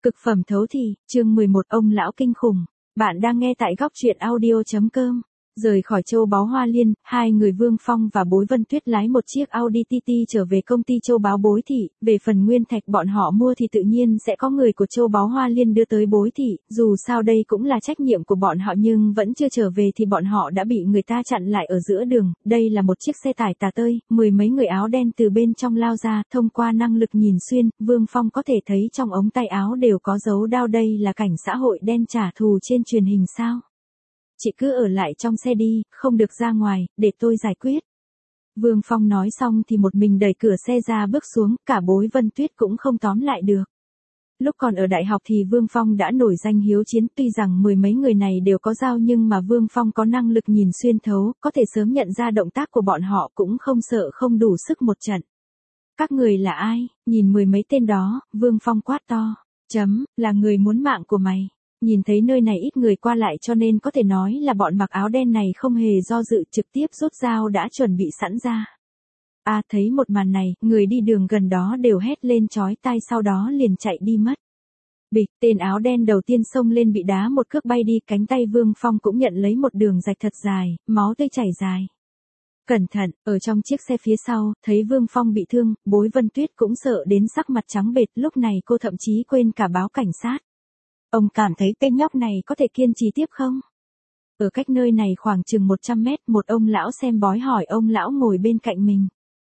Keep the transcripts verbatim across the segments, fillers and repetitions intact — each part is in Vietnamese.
Cực phẩm thấu thị, chương mười một ông lão kinh khủng. Bạn đang nghe tại góc truyện audio.com. Rời khỏi Châu Báu Hoa Liên, hai người Vương Phong và Bối Vân Tuyết lái một chiếc Audi ti ti trở về công ty Châu Báu Bối Thị. Về phần nguyên thạch bọn họ mua thì tự nhiên sẽ có người của Châu Báu Hoa Liên đưa tới Bối Thị. Dù sao đây cũng là trách nhiệm của bọn họ nhưng vẫn chưa trở về thì bọn họ đã bị người ta chặn lại ở giữa đường. Đây là một chiếc xe tải tà tơi, mười mấy người áo đen từ bên trong lao ra. Thông qua năng lực nhìn xuyên, Vương Phong có thể thấy trong ống tay áo đều có dấu đao. Đây là cảnh xã hội đen trả thù trên truyền hình sao? Chị cứ ở lại trong xe đi, không được ra ngoài, để tôi giải quyết. Vương Phong nói xong thì một mình đẩy cửa xe ra bước xuống, cả Bối Vân Tuyết cũng không tóm lại được. Lúc còn ở đại học thì Vương Phong đã nổi danh hiếu chiến, tuy rằng mười mấy người này đều có dao nhưng mà Vương Phong có năng lực nhìn xuyên thấu, có thể sớm nhận ra động tác của bọn họ, cũng không sợ không đủ sức một trận. Các người là ai? Nhìn mười mấy tên đó, Vương Phong quát to. Chấm, là người muốn mạng của mày. Nhìn thấy nơi này ít người qua lại cho nên có thể nói là bọn mặc áo đen này không hề do dự, trực tiếp rút dao đã chuẩn bị sẵn ra. À, thấy một màn này, người đi đường gần đó đều hét lên chói tai, sau đó liền chạy đi mất. Bịch, tên áo đen đầu tiên xông lên bị đá một cước bay đi, cánh tay Vương Phong cũng nhận lấy một đường rạch thật dài, máu tươi chảy dài. Cẩn thận, ở trong chiếc xe phía sau, thấy Vương Phong bị thương, Bối Vân Tuyết cũng sợ đến sắc mặt trắng bệch, lúc này cô thậm chí quên cả báo cảnh sát. Ông cảm thấy tên nhóc này có thể kiên trì tiếp không? Ở cách nơi này khoảng chừng một trăm mét, một ông lão xem bói hỏi ông lão ngồi bên cạnh mình.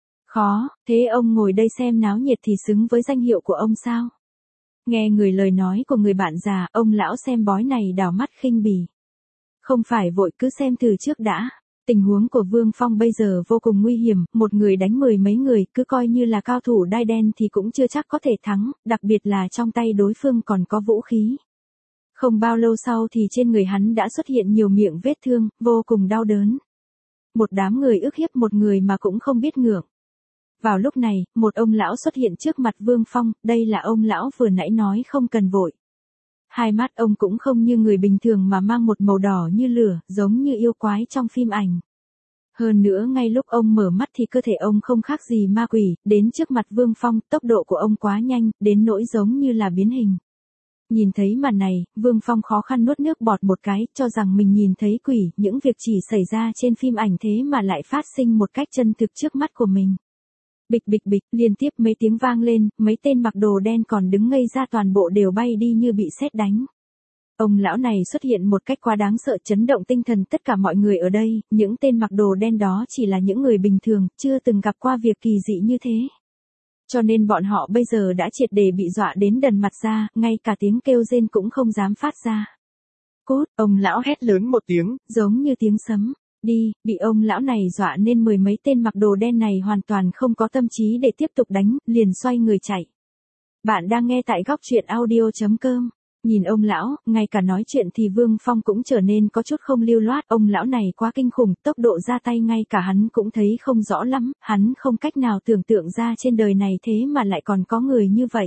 Khó, thế ông ngồi đây xem náo nhiệt thì xứng với danh hiệu của ông sao? Nghe người lời nói của người bạn già, ông lão xem bói này đảo mắt khinh bỉ. Không phải vội, cứ xem từ trước đã. Tình huống của Vương Phong bây giờ vô cùng nguy hiểm, một người đánh mười mấy người, cứ coi như là cao thủ đai đen thì cũng chưa chắc có thể thắng, đặc biệt là trong tay đối phương còn có vũ khí. Không bao lâu sau thì trên người hắn đã xuất hiện nhiều miệng vết thương, vô cùng đau đớn. Một đám người ức hiếp một người mà cũng không biết ngượng. Vào lúc này, một ông lão xuất hiện trước mặt Vương Phong, đây là ông lão vừa nãy nói không cần vội. Hai mắt ông cũng không như người bình thường mà mang một màu đỏ như lửa, giống như yêu quái trong phim ảnh. Hơn nữa ngay lúc ông mở mắt thì cơ thể ông không khác gì ma quỷ, đến trước mặt Vương Phong, tốc độ của ông quá nhanh, đến nỗi giống như là biến hình. Nhìn thấy màn này, Vương Phong khó khăn nuốt nước bọt một cái, cho rằng mình nhìn thấy quỷ, những việc chỉ xảy ra trên phim ảnh thế mà lại phát sinh một cách chân thực trước mắt của mình. Bịch bịch bịch, liên tiếp mấy tiếng vang lên, mấy tên mặc đồ đen còn đứng ngây ra toàn bộ đều bay đi như bị sét đánh. Ông lão này xuất hiện một cách quá đáng sợ, chấn động tinh thần tất cả mọi người ở đây, những tên mặc đồ đen đó chỉ là những người bình thường, chưa từng gặp qua việc kỳ dị như thế. Cho nên bọn họ bây giờ đã triệt để bị dọa đến đần mặt ra, ngay cả tiếng kêu rên cũng không dám phát ra. Cút, ông lão hét lớn một tiếng, giống như tiếng sấm. Đi, bị ông lão này dọa nên mười mấy tên mặc đồ đen này hoàn toàn không có tâm trí để tiếp tục đánh, liền xoay người chạy. Bạn đang nghe tại góc truyện audio.com. Nhìn ông lão, ngay cả nói chuyện thì Vương Phong cũng trở nên có chút không lưu loát, ông lão này quá kinh khủng, tốc độ ra tay ngay cả hắn cũng thấy không rõ lắm, hắn không cách nào tưởng tượng ra trên đời này thế mà lại còn có người như vậy.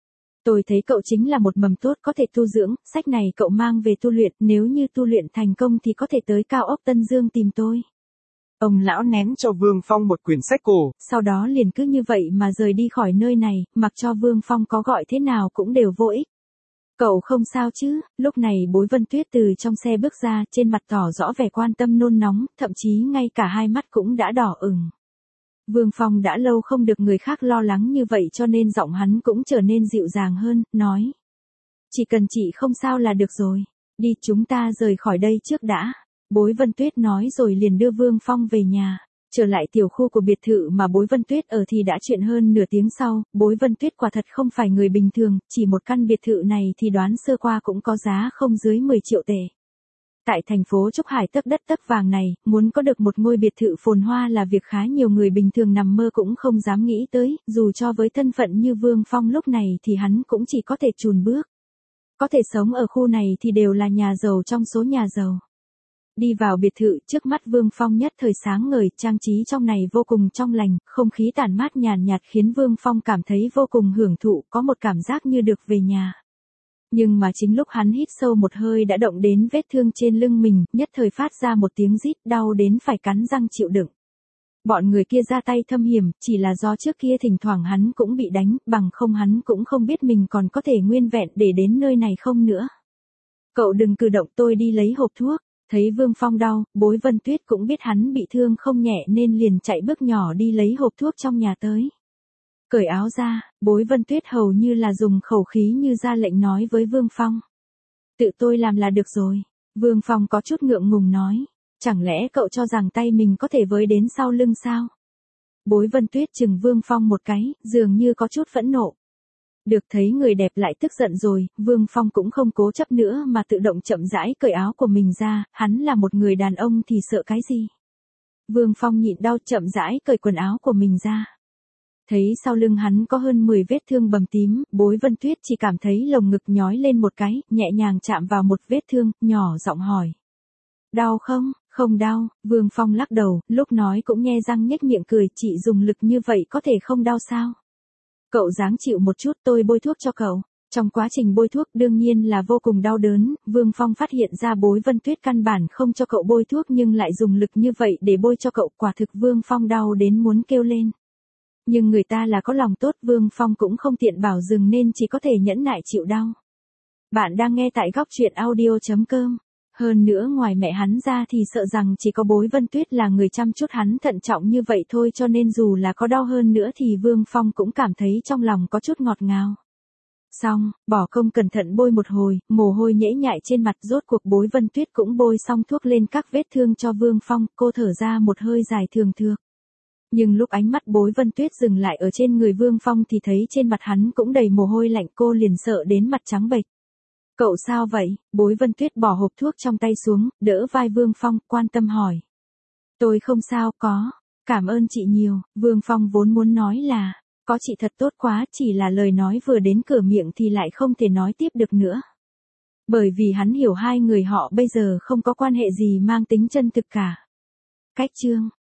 Tôi thấy cậu chính là một mầm tốt có thể tu dưỡng, sách này cậu mang về tu luyện, nếu như tu luyện thành công thì có thể tới Cao ốc Tân Dương tìm tôi. Ông lão ném cho Vương Phong một quyển sách cổ. Sau đó liền cứ như vậy mà rời đi khỏi nơi này, mặc cho Vương Phong có gọi thế nào cũng đều vô ích. Cậu không sao chứ? Lúc này Bối Vân Tuyết từ trong xe bước ra, trên mặt tỏ rõ vẻ quan tâm nôn nóng, thậm chí ngay cả hai mắt cũng đã đỏ ửng. Vương Phong đã lâu không được người khác lo lắng như vậy cho nên giọng hắn cũng trở nên dịu dàng hơn, nói. Chỉ cần chị không sao là được rồi. Đi, chúng ta rời khỏi đây trước đã. Bối Vân Tuyết nói rồi liền đưa Vương Phong về nhà. Trở lại tiểu khu của biệt thự mà Bối Vân Tuyết ở thì đã chuyện hơn nửa tiếng sau, Bối Vân Tuyết quả thật không phải người bình thường, chỉ một căn biệt thự này thì đoán sơ qua cũng có giá không dưới mười triệu tệ. Tại thành phố Trúc Hải tấc đất tấc vàng này, muốn có được một ngôi biệt thự phồn hoa là việc khá nhiều người bình thường nằm mơ cũng không dám nghĩ tới, dù cho với thân phận như Vương Phong lúc này thì hắn cũng chỉ có thể chùn bước. Có thể sống ở khu này thì đều là nhà giàu trong số nhà giàu. Đi vào biệt thự, trước mắt Vương Phong nhất thời sáng ngời, trang trí trong này vô cùng trong lành, không khí tản mát nhàn nhạt khiến Vương Phong cảm thấy vô cùng hưởng thụ, có một cảm giác như được về nhà. Nhưng mà chính lúc hắn hít sâu một hơi đã động đến vết thương trên lưng mình, nhất thời phát ra một tiếng rít đau đến phải cắn răng chịu đựng. Bọn người kia ra tay thâm hiểm, chỉ là do trước kia thỉnh thoảng hắn cũng bị đánh, bằng không hắn cũng không biết mình còn có thể nguyên vẹn để đến nơi này không nữa. Cậu đừng cử động, tôi đi lấy hộp thuốc. Thấy Vương Phong đau, Bối Vân Tuyết cũng biết hắn bị thương không nhẹ nên liền chạy bước nhỏ đi lấy hộp thuốc trong nhà tới. Cởi áo ra, Bối Vân Tuyết hầu như là dùng khẩu khí như ra lệnh nói với Vương Phong. Tự tôi làm là được rồi. Vương Phong có chút ngượng ngùng nói. Chẳng lẽ cậu cho rằng tay mình có thể với đến sau lưng sao? Bối Vân Tuyết chừng Vương Phong một cái, dường như có chút phẫn nộ. Được thấy người đẹp lại tức giận rồi, Vương Phong cũng không cố chấp nữa mà tự động chậm rãi cởi áo của mình ra, hắn là một người đàn ông thì sợ cái gì? Vương Phong nhịn đau chậm rãi cởi quần áo của mình ra. Thấy sau lưng hắn có hơn mười vết thương bầm tím, Bối Vân Tuyết chỉ cảm thấy lồng ngực nhói lên một cái, nhẹ nhàng chạm vào một vết thương, nhỏ giọng hỏi. Đau không? Không đau, Vương Phong lắc đầu, lúc nói cũng nhe răng nhếch miệng cười, chị dùng lực như vậy có thể không đau sao? Cậu dáng chịu một chút, tôi bôi thuốc cho cậu. Trong quá trình bôi thuốc đương nhiên là vô cùng đau đớn, Vương Phong phát hiện ra Bối Vân Tuyết căn bản không cho cậu bôi thuốc nhưng lại dùng lực như vậy để bôi cho cậu, quả thực Vương Phong đau đến muốn kêu lên. Nhưng người ta là có lòng tốt, Vương Phong cũng không tiện bảo dừng nên chỉ có thể nhẫn nại chịu đau. Bạn đang nghe tại góc truyện audio chấm com. Hơn nữa ngoài mẹ hắn ra thì sợ rằng chỉ có Bối Vân Tuyết là người chăm chút hắn thận trọng như vậy thôi, cho nên dù là có đau hơn nữa thì Vương Phong cũng cảm thấy trong lòng có chút ngọt ngào. Xong, bỏ công cẩn thận bôi một hồi, mồ hôi nhễ nhại trên mặt, rốt cuộc Bối Vân Tuyết cũng bôi xong thuốc lên các vết thương cho Vương Phong, cô thở ra một hơi dài thường thượt. Nhưng lúc ánh mắt Bối Vân Tuyết dừng lại ở trên người Vương Phong thì thấy trên mặt hắn cũng đầy mồ hôi lạnh, cô liền sợ đến mặt trắng bệch. Cậu sao vậy? Bối Vân Tuyết bỏ hộp thuốc trong tay xuống, đỡ vai Vương Phong, quan tâm hỏi. Tôi không sao, có. Cảm ơn chị nhiều. Vương Phong vốn muốn nói là, có chị thật tốt quá, chỉ là lời nói vừa đến cửa miệng thì lại không thể nói tiếp được nữa. Bởi vì hắn hiểu hai người họ bây giờ không có quan hệ gì mang tính chân thực cả. Cách chương.